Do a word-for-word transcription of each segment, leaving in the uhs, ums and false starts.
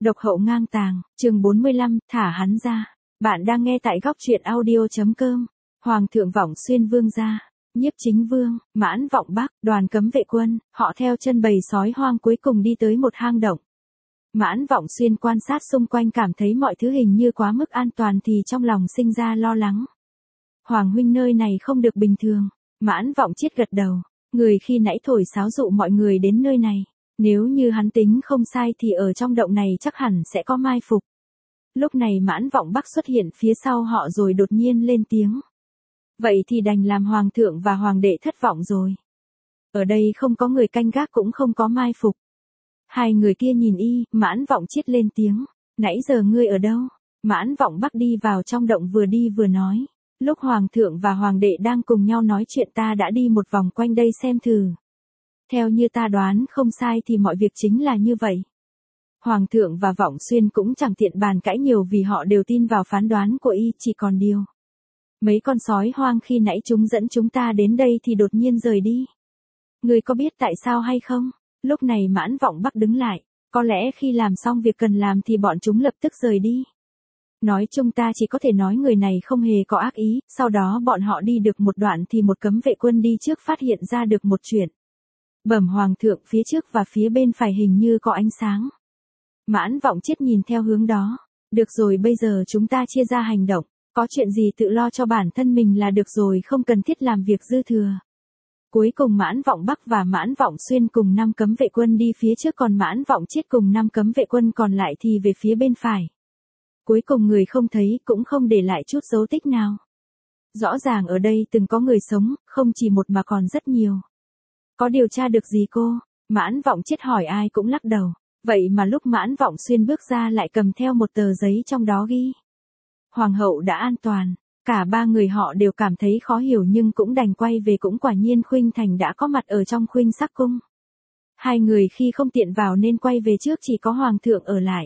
Độc hậu ngang tàng, chương bốn mươi lăm, thả hắn ra. Bạn đang nghe tại góc truyện audio.com. Hoàng thượng Vọng Xuyên vương gia, Nhiếp Chính Vương, Mãn Vọng Bắc, đoàn cấm vệ quân, họ theo chân bầy sói hoang cuối cùng đi tới một hang động. Mãn Vọng Xuyên quan sát xung quanh cảm thấy mọi thứ hình như quá mức an toàn thì trong lòng sinh ra lo lắng. Hoàng huynh, nơi này không được bình thường. Mãn Vọng Chiết gật đầu, người khi nãy thổi sáo dụ mọi người đến nơi này. Nếu như hắn tính không sai thì ở trong động này chắc hẳn sẽ có mai phục. Lúc này Mãn Vọng Bắc xuất hiện phía sau họ rồi đột nhiên lên tiếng. Vậy thì đành làm hoàng thượng và hoàng đệ thất vọng rồi. Ở đây không có người canh gác cũng không có mai phục. Hai người kia nhìn y, Mãn Vọng Chiết lên tiếng. Nãy giờ ngươi ở đâu? Mãn Vọng Bắc đi vào trong động vừa đi vừa nói. Lúc hoàng thượng và hoàng đệ đang cùng nhau nói chuyện ta đã đi một vòng quanh đây xem thử. Theo như ta đoán không sai thì mọi việc chính là như vậy. Hoàng thượng và Vọng Xuyên cũng chẳng tiện bàn cãi nhiều vì họ đều tin vào phán đoán của y, chỉ còn điều. Mấy con sói hoang khi nãy chúng dẫn chúng ta đến đây thì đột nhiên rời đi. Người có biết tại sao hay không? Lúc này Mãn Vọng Bắc đứng lại. Có lẽ khi làm xong việc cần làm thì bọn chúng lập tức rời đi. Nói chung ta chỉ có thể nói người này không hề có ác ý, sau đó bọn họ đi được một đoạn thì một cấm vệ quân đi trước phát hiện ra được một chuyện. Bẩm hoàng thượng, phía trước và phía bên phải hình như có ánh sáng. Mãn Vọng Chiết nhìn theo hướng đó. Được rồi, bây giờ chúng ta chia ra hành động. Có chuyện gì tự lo cho bản thân mình là được rồi, không cần thiết làm việc dư thừa. Cuối cùng Mãn Vọng Bắc và Mãn Vọng Xuyên cùng năm cấm vệ quân đi phía trước, còn Mãn Vọng Chiết cùng năm cấm vệ quân còn lại thì về phía bên phải. Cuối cùng người không thấy cũng không để lại chút dấu tích nào. Rõ ràng ở đây từng có người sống, không chỉ một mà còn rất nhiều. Có điều tra được gì cô? Mãn Vọng Chiết hỏi, ai cũng lắc đầu. Vậy mà lúc Mãn Vọng Xuyên bước ra lại cầm theo một tờ giấy trong đó ghi. Hoàng hậu đã an toàn. Cả ba người họ đều cảm thấy khó hiểu nhưng cũng đành quay về, cũng quả nhiên Khuynh Thành đã có mặt ở trong Khuynh Sắc Cung. Hai người khi không tiện vào nên quay về trước, chỉ có Hoàng thượng ở lại.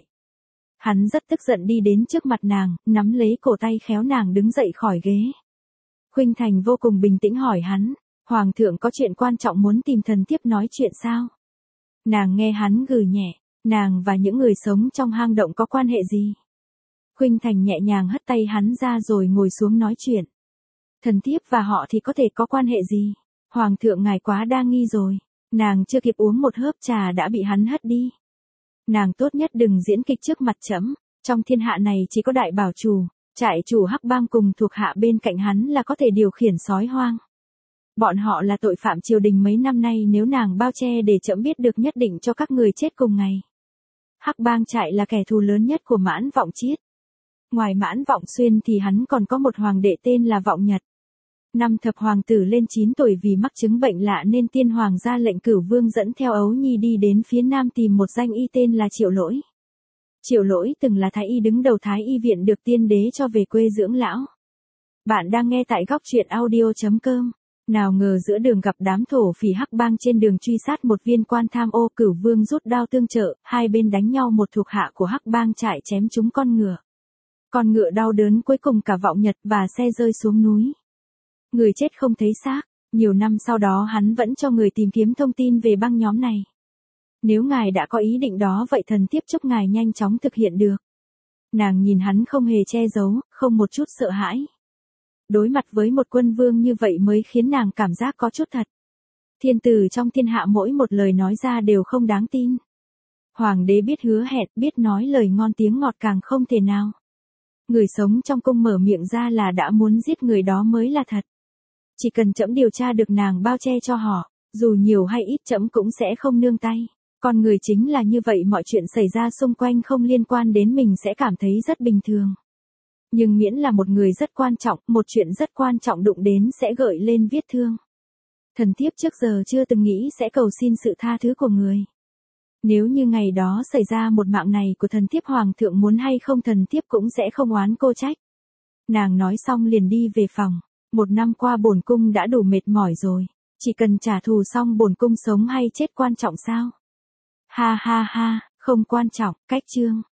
Hắn rất tức giận đi đến trước mặt nàng, nắm lấy cổ tay khéo nàng đứng dậy khỏi ghế. Khuynh Thành vô cùng bình tĩnh hỏi hắn. Hoàng thượng có chuyện quan trọng muốn tìm thần thiếp nói chuyện sao? Nàng nghe hắn gừ nhẹ. Nàng và những người sống trong hang động có quan hệ gì? Khuynh Thành nhẹ nhàng hất tay hắn ra rồi ngồi xuống nói chuyện. Thần thiếp và họ thì có thể có quan hệ gì? Hoàng thượng ngài quá đa nghi rồi. Nàng chưa kịp uống một hớp trà đã bị hắn hất đi. Nàng tốt nhất đừng diễn kịch trước mặt trẫm. Trong thiên hạ này chỉ có đại bảo chủ, trại chủ Hắc Bang cùng thuộc hạ bên cạnh hắn là có thể điều khiển sói hoang. Bọn họ là tội phạm triều đình mấy năm nay, nếu nàng bao che để trẫm biết được nhất định cho các người chết cùng ngày. Hắc Bang trại là kẻ thù lớn nhất của Mãn Vọng Chiết. Ngoài Mãn Vọng Xuyên thì hắn còn có một hoàng đệ tên là Vọng Nhật. Năm thập hoàng tử lên chín tuổi vì mắc chứng bệnh lạ nên tiên hoàng ra lệnh Cửu Vương dẫn theo Ấu Nhi đi đến phía nam tìm một danh y tên là Triệu Lỗi. Triệu Lỗi từng là thái y đứng đầu Thái y viện, được tiên đế cho về quê dưỡng lão. Bạn đang nghe tại góc truyện audio.com. Nào ngờ giữa đường gặp đám thổ phỉ Hắc Bang trên đường truy sát một viên quan tham ô, Cửu Vương rút đao tương trợ, hai bên đánh nhau, một thuộc hạ của Hắc Bang trại chém trúng con ngựa. Con ngựa đau đớn, cuối cùng cả Vọng Nhật và xe rơi xuống núi. Người chết không thấy xác. Nhiều năm sau đó hắn vẫn cho người tìm kiếm thông tin về băng nhóm này. Nếu ngài đã có ý định đó vậy thần thiếp chúc ngài nhanh chóng thực hiện được. Nàng nhìn hắn không hề che giấu, không một chút sợ hãi. Đối mặt với một quân vương như vậy mới khiến nàng cảm giác có chút thật. Thiên tử trong thiên hạ mỗi một lời nói ra đều không đáng tin. Hoàng đế biết hứa hẹn, biết nói lời ngon tiếng ngọt càng không thể nào. Người sống trong cung mở miệng ra là đã muốn giết người đó mới là thật. Chỉ cần trẫm điều tra được nàng bao che cho họ, dù nhiều hay ít trẫm cũng sẽ không nương tay. Con người chính là như vậy, mọi chuyện xảy ra xung quanh không liên quan đến mình sẽ cảm thấy rất bình thường. Nhưng miễn là một người rất quan trọng, một chuyện rất quan trọng đụng đến sẽ gợi lên vết thương. Thần thiếp trước giờ chưa từng nghĩ sẽ cầu xin sự tha thứ của người. Nếu như ngày đó xảy ra một mạng này của thần thiếp, hoàng thượng muốn hay không thần thiếp cũng sẽ không oán cô trách. Nàng nói xong liền đi về phòng. Một năm qua bổn cung đã đủ mệt mỏi rồi. Chỉ cần trả thù xong bổn cung sống hay chết quan trọng sao? Ha ha ha, không quan trọng, cách chương.